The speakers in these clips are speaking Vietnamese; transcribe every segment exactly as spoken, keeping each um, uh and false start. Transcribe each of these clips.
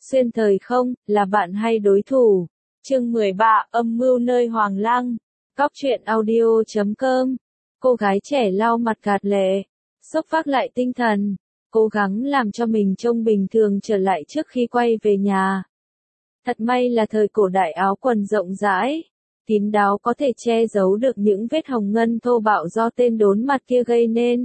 Xuyên thời không, là bạn hay đối thủ. Chương mười ba, âm mưu nơi Hoàng Lăng. Cóc truyện audio chấm com. Cô gái trẻ lau mặt gạt lệ, xốc vác lại tinh thần, cố gắng làm cho mình trông bình thường trở lại trước khi quay về nhà. Thật may là thời cổ đại áo quần rộng rãi, kín đáo có thể che giấu được những vết hồng ngân thô bạo do tên đốn mặt kia gây nên.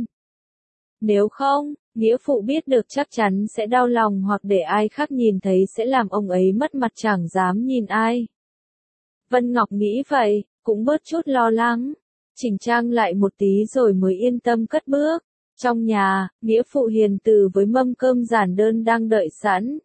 Nếu không, nghĩa phụ biết được chắc chắn sẽ đau lòng, hoặc để ai khác nhìn thấy sẽ làm ông ấy mất mặt chẳng dám nhìn ai. Vân Ngọc nghĩ vậy, cũng bớt chút lo lắng, chỉnh trang lại một tí rồi mới yên tâm cất bước. Trong nhà, nghĩa phụ hiền từ với mâm cơm giản đơn đang đợi sẵn.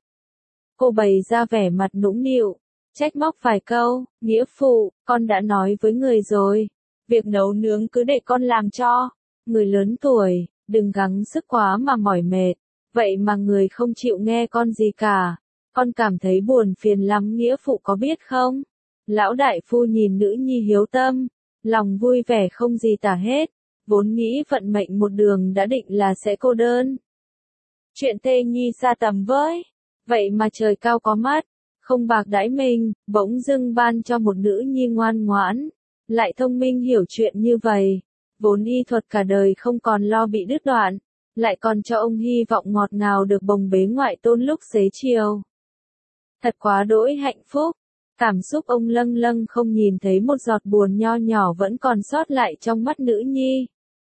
Cô bày ra vẻ mặt nũng nịu, trách móc vài câu, nghĩa phụ, con đã nói với người rồi, việc nấu nướng cứ để con làm cho. Người lớn tuổi, đừng gắng sức quá mà mỏi mệt, vậy mà người không chịu nghe con gì cả. Con cảm thấy buồn phiền lắm nghĩa phụ có biết không? Lão đại phu nhìn nữ nhi hiếu tâm, lòng vui vẻ không gì tả hết, vốn nghĩ vận mệnh một đường đã định là sẽ cô đơn. Chuyện Tê Nhi xa tầm với, vậy mà trời cao có mắt, không bạc đãi mình, bỗng dưng ban cho một nữ nhi ngoan ngoãn, lại thông minh hiểu chuyện như vậy. Vốn y thuật cả đời không còn lo bị đứt đoạn, lại còn cho ông hy vọng ngọt ngào được bồng bế ngoại tôn lúc xế chiều. Thật quá đỗi hạnh phúc, cảm xúc ông lâng lâng không nhìn thấy một giọt buồn nho nhỏ vẫn còn sót lại trong mắt nữ nhi.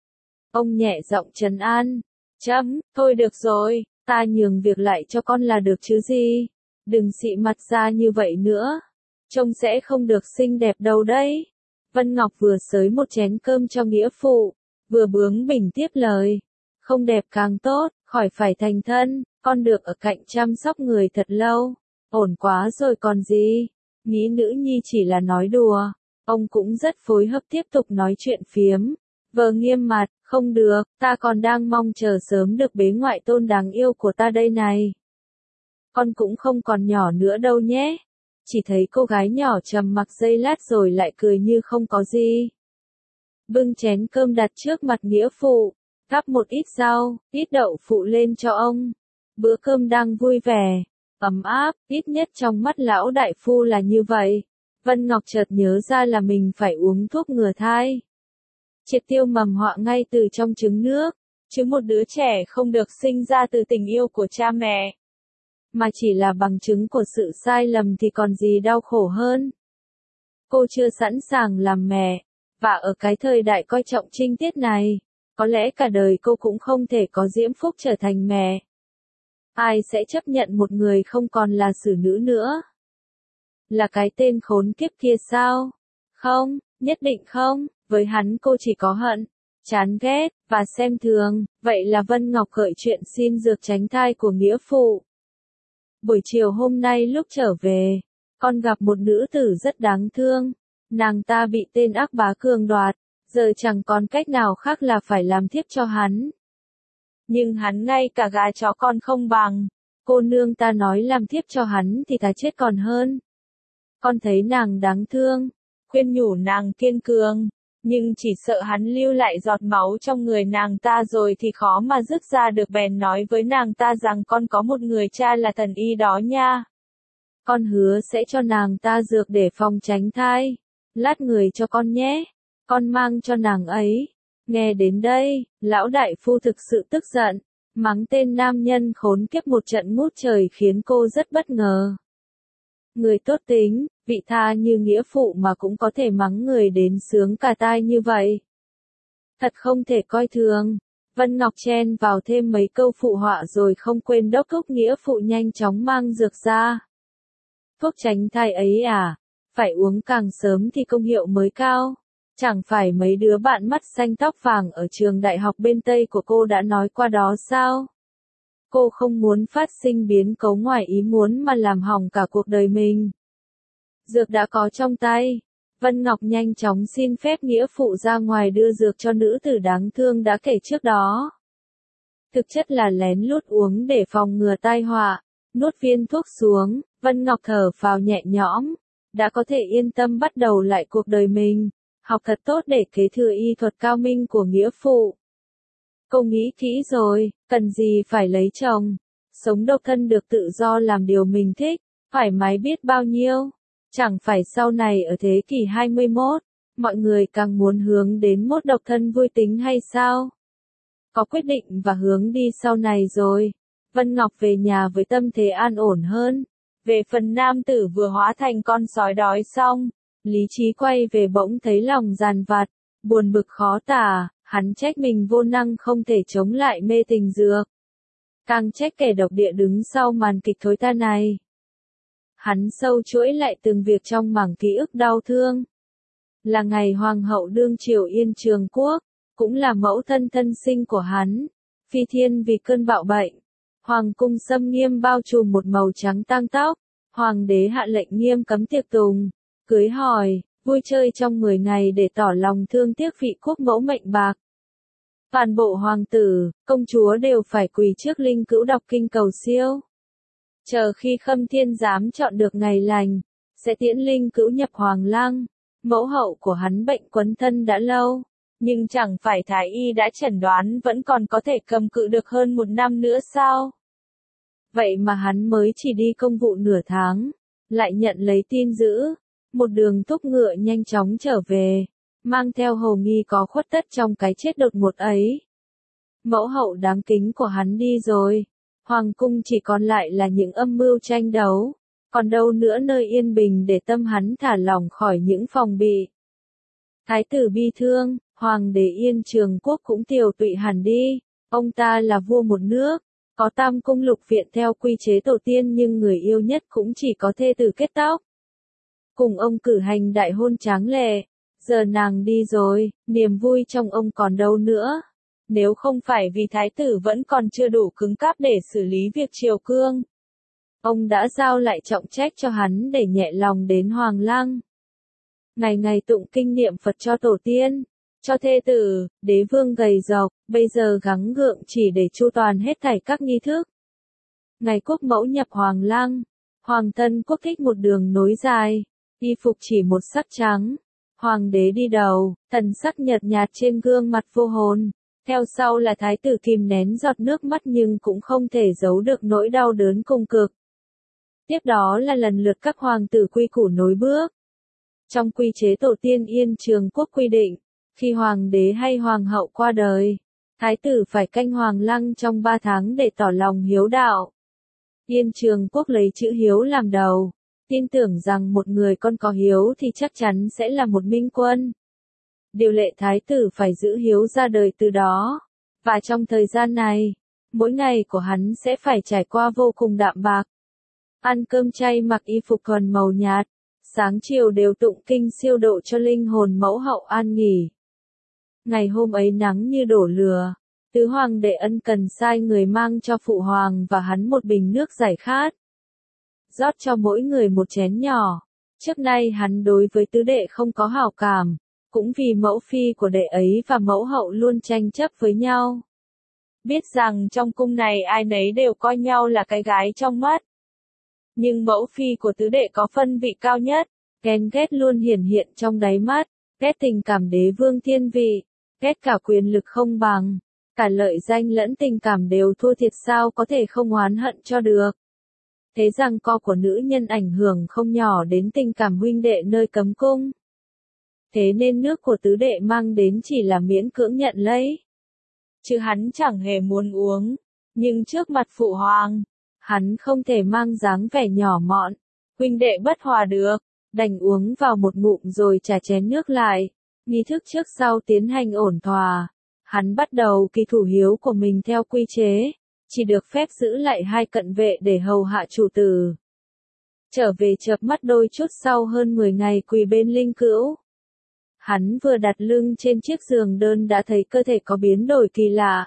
Ông nhẹ giọng trấn an, chấm, thôi được rồi, ta nhường việc lại cho con là được chứ gì, đừng xị mặt ra như vậy nữa, trông sẽ không được xinh đẹp đâu đấy. Vân Ngọc vừa xới một chén cơm cho nghĩa phụ, vừa bướng bỉnh tiếp lời. Không đẹp càng tốt, khỏi phải thành thân, con được ở cạnh chăm sóc người thật lâu. Ổn quá rồi còn gì. Nghĩ nữ nhi chỉ là nói đùa. Ông cũng rất phối hợp tiếp tục nói chuyện phiếm. Vợ nghiêm mặt, không được, ta còn đang mong chờ sớm được bế ngoại tôn đáng yêu của ta đây này. Con cũng không còn nhỏ nữa đâu nhé. Chỉ thấy cô gái nhỏ trầm mặc giây lát rồi lại cười như không có gì. Bưng chén cơm đặt trước mặt nghĩa phụ, gắp một ít rau, ít đậu phụ lên cho ông. Bữa cơm đang vui vẻ, ấm áp, ít nhất trong mắt lão đại phu là như vậy. Vân Ngọc chợt nhớ ra là mình phải uống thuốc ngừa thai. Triệt tiêu mầm họa ngay từ trong trứng nước, chứ một đứa trẻ không được sinh ra từ tình yêu của cha mẹ, mà chỉ là bằng chứng của sự sai lầm thì còn gì đau khổ hơn. Cô chưa sẵn sàng làm mẹ, và ở cái thời đại coi trọng trinh tiết này, có lẽ cả đời cô cũng không thể có diễm phúc trở thành mẹ. Ai sẽ chấp nhận một người không còn là xử nữ nữa? Là cái tên khốn kiếp kia sao? Không, nhất định không, với hắn cô chỉ có hận, chán ghét, và xem thường. Vậy là Vân Ngọc gợi chuyện xin dược tránh thai của nghĩa phụ. Buổi chiều hôm nay lúc trở về, con gặp một nữ tử rất đáng thương. Nàng ta bị tên ác bá cường đoạt, giờ chẳng còn cách nào khác là phải làm thiếp cho hắn. Nhưng hắn ngay cả gà chó con không bằng. Cô nương ta nói làm thiếp cho hắn thì thà chết còn hơn. Con thấy nàng đáng thương, khuyên nhủ nàng kiên cường, nhưng chỉ sợ hắn lưu lại giọt máu trong người nàng ta rồi thì khó mà dứt ra được, bèn nói với nàng ta rằng con có một người cha là thần y đó nha. Con hứa sẽ cho nàng ta dược để phòng tránh thai. Lát người cho con nhé. Con mang cho nàng ấy. Nghe đến đây, lão đại phu thực sự tức giận, mắng tên nam nhân khốn kiếp một trận ngút trời khiến cô rất bất ngờ. Người tốt tính, vị tha như nghĩa phụ mà cũng có thể mắng người đến sướng cả tai như vậy. Thật không thể coi thường. Vân Ngọc chen vào thêm mấy câu phụ họa rồi không quên đốc thúc nghĩa phụ nhanh chóng mang dược ra. Thuốc tránh thai ấy à? Phải uống càng sớm thì công hiệu mới cao. Chẳng phải mấy đứa bạn mắt xanh tóc vàng ở trường đại học bên Tây của cô đã nói qua đó sao? Cô không muốn phát sinh biến cố ngoài ý muốn mà làm hỏng cả cuộc đời mình. Dược đã có trong tay. Vân Ngọc nhanh chóng xin phép nghĩa phụ ra ngoài đưa dược cho nữ tử đáng thương đã kể trước đó. Thực chất là lén lút uống để phòng ngừa tai họa. Nuốt viên thuốc xuống, Vân Ngọc thở phào nhẹ nhõm. Đã có thể yên tâm bắt đầu lại cuộc đời mình. Học thật tốt để kế thừa y thuật cao minh của nghĩa phụ. Cô nghĩ kỹ rồi, cần gì phải lấy chồng. sống độc thân được tự do làm điều mình thích, thoải mái biết bao nhiêu. Chẳng phải sau này ở thế kỷ hai mươi mốt, mọi người càng muốn hướng đến mốt độc thân vui tính hay sao? Có quyết định và hướng đi sau này rồi. Vân Ngọc về nhà với tâm thế an ổn hơn. Về phần nam tử vừa hóa thành con sói đói xong, lý trí quay về bỗng thấy lòng dằn vặt, buồn bực khó tả, hắn trách mình vô năng không thể chống lại mê tình dược. Càng trách kẻ độc địa đứng sau màn kịch thối tha này. Hắn sâu chuỗi lại từng việc trong mảng ký ức đau thương. Là ngày hoàng hậu đương triều Yên Trường Quốc, cũng là mẫu thân thân sinh của hắn, phi thiên vì cơn bạo bệnh. Hoàng cung xâm nghiêm bao trùm một màu trắng tang tóc, hoàng đế hạ lệnh nghiêm cấm tiệc tùng, cưới hỏi, vui chơi trong mười ngày để tỏ lòng thương tiếc vị quốc mẫu mệnh bạc. Toàn bộ hoàng tử, công chúa đều phải quỳ trước linh cữu đọc kinh cầu siêu. Chờ khi Khâm Thiên Giám chọn được ngày lành, sẽ tiễn linh cữu nhập hoàng lăng. Mẫu hậu của hắn bệnh quấn thân đã lâu, nhưng chẳng phải thái y đã chẩn đoán vẫn còn có thể cầm cự được hơn một năm nữa sao? Vậy mà hắn mới chỉ đi công vụ nửa tháng, lại nhận lấy tin dữ, một đường thúc ngựa nhanh chóng trở về, mang theo hồ nghi có khuất tất trong cái chết đột ngột ấy. Mẫu hậu đáng kính của hắn đi rồi, hoàng cung chỉ còn lại là những âm mưu tranh đấu, còn đâu nữa nơi yên bình để tâm hắn thả lỏng khỏi những phòng bị. Thái tử bi thương, hoàng đế Yên Trường Quốc cũng tiều tụy hẳn đi, ông ta là vua một nước, có tam cung lục viện theo quy chế tổ tiên nhưng người yêu nhất cũng chỉ có thê tử kết tóc. Cùng ông cử hành đại hôn tráng lệ, giờ nàng đi rồi, niềm vui trong ông còn đâu nữa. Nếu không phải vì thái tử vẫn còn chưa đủ cứng cáp để xử lý việc triều cương, ông đã giao lại trọng trách cho hắn để nhẹ lòng đến hoàng lăng. Ngày ngày tụng kinh niệm Phật cho tổ tiên, cho thê tử, đế vương gầy rộc, bây giờ gắng gượng chỉ để chu toàn hết thảy các nghi thức. Ngày quốc mẫu nhập hoàng lăng, hoàng thân quốc thích một đường nối dài, y phục chỉ một sắc trắng. Hoàng đế đi đầu, thần sắc nhợt nhạt trên gương mặt vô hồn. Theo sau là thái tử kìm nén giọt nước mắt nhưng cũng không thể giấu được nỗi đau đớn cùng cực. Tiếp đó là lần lượt các hoàng tử quy củ nối bước. Trong quy chế tổ tiên Yên Trường Quốc quy định, khi hoàng đế hay hoàng hậu qua đời, thái tử phải canh hoàng lăng trong ba tháng để tỏ lòng hiếu đạo. Yên Trường Quốc lấy chữ hiếu làm đầu, tin tưởng rằng một người con có hiếu thì chắc chắn sẽ là một minh quân. Điều lệ thái tử phải giữ hiếu ra đời từ đó, và trong thời gian này, mỗi ngày của hắn sẽ phải trải qua vô cùng đạm bạc. Ăn cơm chay mặc y phục thuần màu nhạt, sáng chiều đều tụng kinh siêu độ cho linh hồn mẫu hậu an nghỉ. Ngày hôm ấy nắng như đổ lửa, tứ hoàng đệ ân cần sai người mang cho phụ hoàng và hắn một bình nước giải khát. Rót cho mỗi người một chén nhỏ, trước nay hắn đối với tứ đệ không có hảo cảm, cũng vì mẫu phi của đệ ấy và mẫu hậu luôn tranh chấp với nhau. Biết rằng trong cung này ai nấy đều coi nhau là cái gái trong mắt. Nhưng mẫu phi của tứ đệ có phân vị cao nhất, ghen ghét luôn hiển hiện trong đáy mắt, ghét tình cảm đế vương thiên vị, ghét cả quyền lực không bằng, cả lợi danh lẫn tình cảm đều thua thiệt sao có thể không oán hận cho được. Thế rằng co của nữ nhân ảnh hưởng không nhỏ đến tình cảm huynh đệ nơi cấm cung. Thế nên nước của tứ đệ mang đến chỉ là miễn cưỡng nhận lấy. Chứ hắn chẳng hề muốn uống, nhưng trước mặt phụ hoàng, hắn không thể mang dáng vẻ nhỏ mọn, huynh đệ bất hòa được, đành uống vào một ngụm rồi trả chén nước lại. Nghi thức trước sau tiến hành ổn thỏa, hắn bắt đầu kỳ thủ hiếu của mình theo quy chế, chỉ được phép giữ lại hai cận vệ để hầu hạ chủ tử. Trở về chợp mắt đôi chút sau hơn mười ngày quỳ bên linh cữu. Hắn vừa đặt lưng trên chiếc giường đơn đã thấy cơ thể có biến đổi kỳ lạ.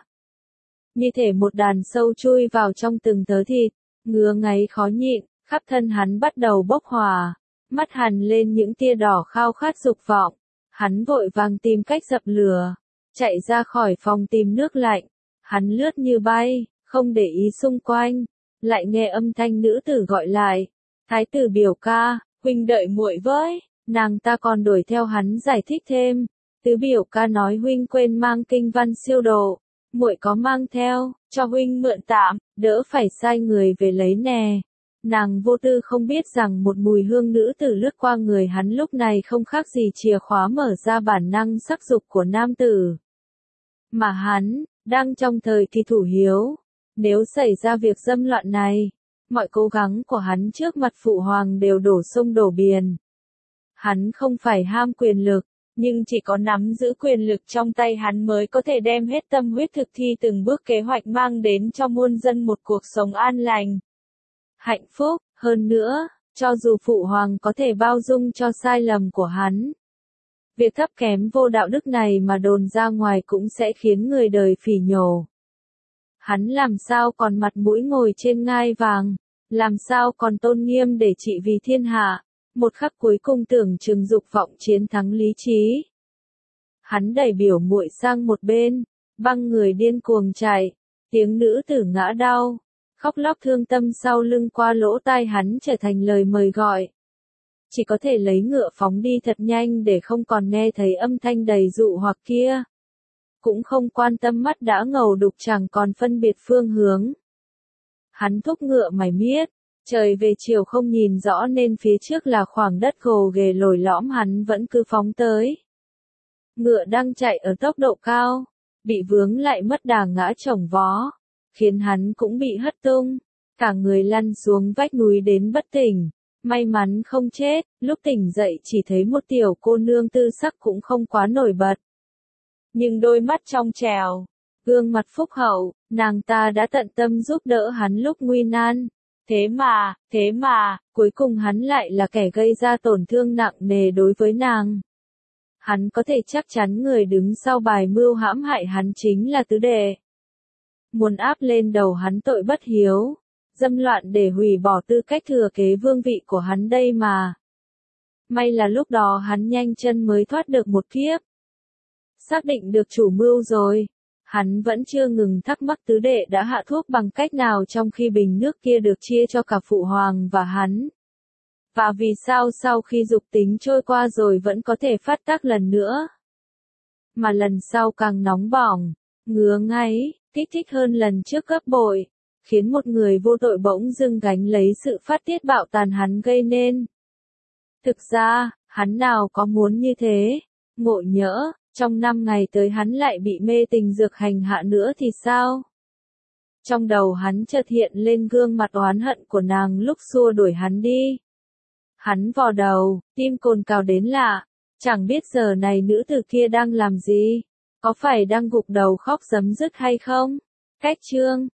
Như thể một đàn sâu chui vào trong từng tớ thịt, ngứa ngáy khó nhịn, khắp thân hắn bắt đầu bốc hỏa, mắt hằn lên những tia đỏ khao khát dục vọng. Hắn vội vàng tìm cách dập lửa, chạy ra khỏi phòng tìm nước lạnh. Hắn lướt như bay, không để ý xung quanh, lại nghe âm thanh nữ tử gọi lại. Thái tử biểu ca, huynh đợi muội với. Nàng ta còn đuổi theo hắn giải thích thêm. Tứ biểu ca nói huynh quên mang kinh văn siêu độ, muội có mang theo, cho huynh mượn tạm, đỡ phải sai người về lấy nè. Nàng vô tư không biết rằng một mùi hương nữ tử lướt qua người hắn lúc này không khác gì chìa khóa mở ra bản năng sắc dục của nam tử. Mà hắn, đang trong thời kỳ thủ hiếu. Nếu xảy ra việc dâm loạn này, mọi cố gắng của hắn trước mặt phụ hoàng đều đổ sông đổ biển. Hắn không phải ham quyền lực, nhưng chỉ có nắm giữ quyền lực trong tay hắn mới có thể đem hết tâm huyết thực thi từng bước kế hoạch mang đến cho muôn dân một cuộc sống an lành, hạnh phúc. Hơn nữa, cho dù phụ hoàng có thể bao dung cho sai lầm của hắn, việc thấp kém vô đạo đức này mà đồn ra ngoài cũng sẽ khiến người đời phỉ nhổ. Hắn làm sao còn mặt mũi ngồi trên ngai vàng, làm sao còn tôn nghiêm để trị vì thiên hạ. Một khắc cuối cùng tưởng chừng dục vọng chiến thắng lý trí. Hắn đẩy biểu muội sang một bên, băng người điên cuồng chạy, tiếng nữ tử ngã đau, khóc lóc thương tâm sau lưng qua lỗ tai hắn trở thành lời mời gọi. Chỉ có thể lấy ngựa phóng đi thật nhanh để không còn nghe thấy âm thanh đầy dụ hoặc kia. Cũng không quan tâm mắt đã ngầu đục chẳng còn phân biệt phương hướng. Hắn thúc ngựa mải miết. Trời về chiều không nhìn rõ nên phía trước là khoảng đất gồ ghề lồi lõm, hắn vẫn cứ phóng tới. Ngựa đang chạy ở tốc độ cao, bị vướng lại mất đà ngã chồng vó, khiến hắn cũng bị hất tung, cả người lăn xuống vách núi đến bất tỉnh. May mắn không chết, lúc tỉnh dậy chỉ thấy một tiểu cô nương tư sắc cũng không quá nổi bật. Nhưng đôi mắt trong trèo, gương mặt phúc hậu, nàng ta đã tận tâm giúp đỡ hắn lúc nguy nan. Thế mà, thế mà, cuối cùng hắn lại là kẻ gây ra tổn thương nặng nề đối với nàng. Hắn có thể chắc chắn người đứng sau bài mưu hãm hại hắn chính là tứ đệ. Muốn áp lên đầu hắn tội bất hiếu, dâm loạn để hủy bỏ tư cách thừa kế vương vị của hắn đây mà. May là lúc đó hắn nhanh chân mới thoát được một kiếp. Xác định được chủ mưu rồi. Hắn vẫn chưa ngừng thắc mắc tứ đệ đã hạ thuốc bằng cách nào trong khi bình nước kia được chia cho cả phụ hoàng và hắn. Và vì sao sau khi dục tính trôi qua rồi vẫn có thể phát tác lần nữa. Mà lần sau càng nóng bỏng, ngứa ngáy, kích thích hơn lần trước gấp bội, khiến một người vô tội bỗng dưng gánh lấy sự phát tiết bạo tàn hắn gây nên. Thực ra, hắn nào có muốn như thế, ngộ nhỡ. Trong năm ngày tới hắn lại bị mê tình dược hành hạ nữa thì sao? Trong đầu hắn chợt hiện lên gương mặt oán hận của nàng lúc xua đuổi hắn đi. Hắn vò đầu, tim cồn cào đến lạ, chẳng biết giờ này nữ tử kia đang làm gì, có phải đang gục đầu khóc rấm rứt hay không? Cách chương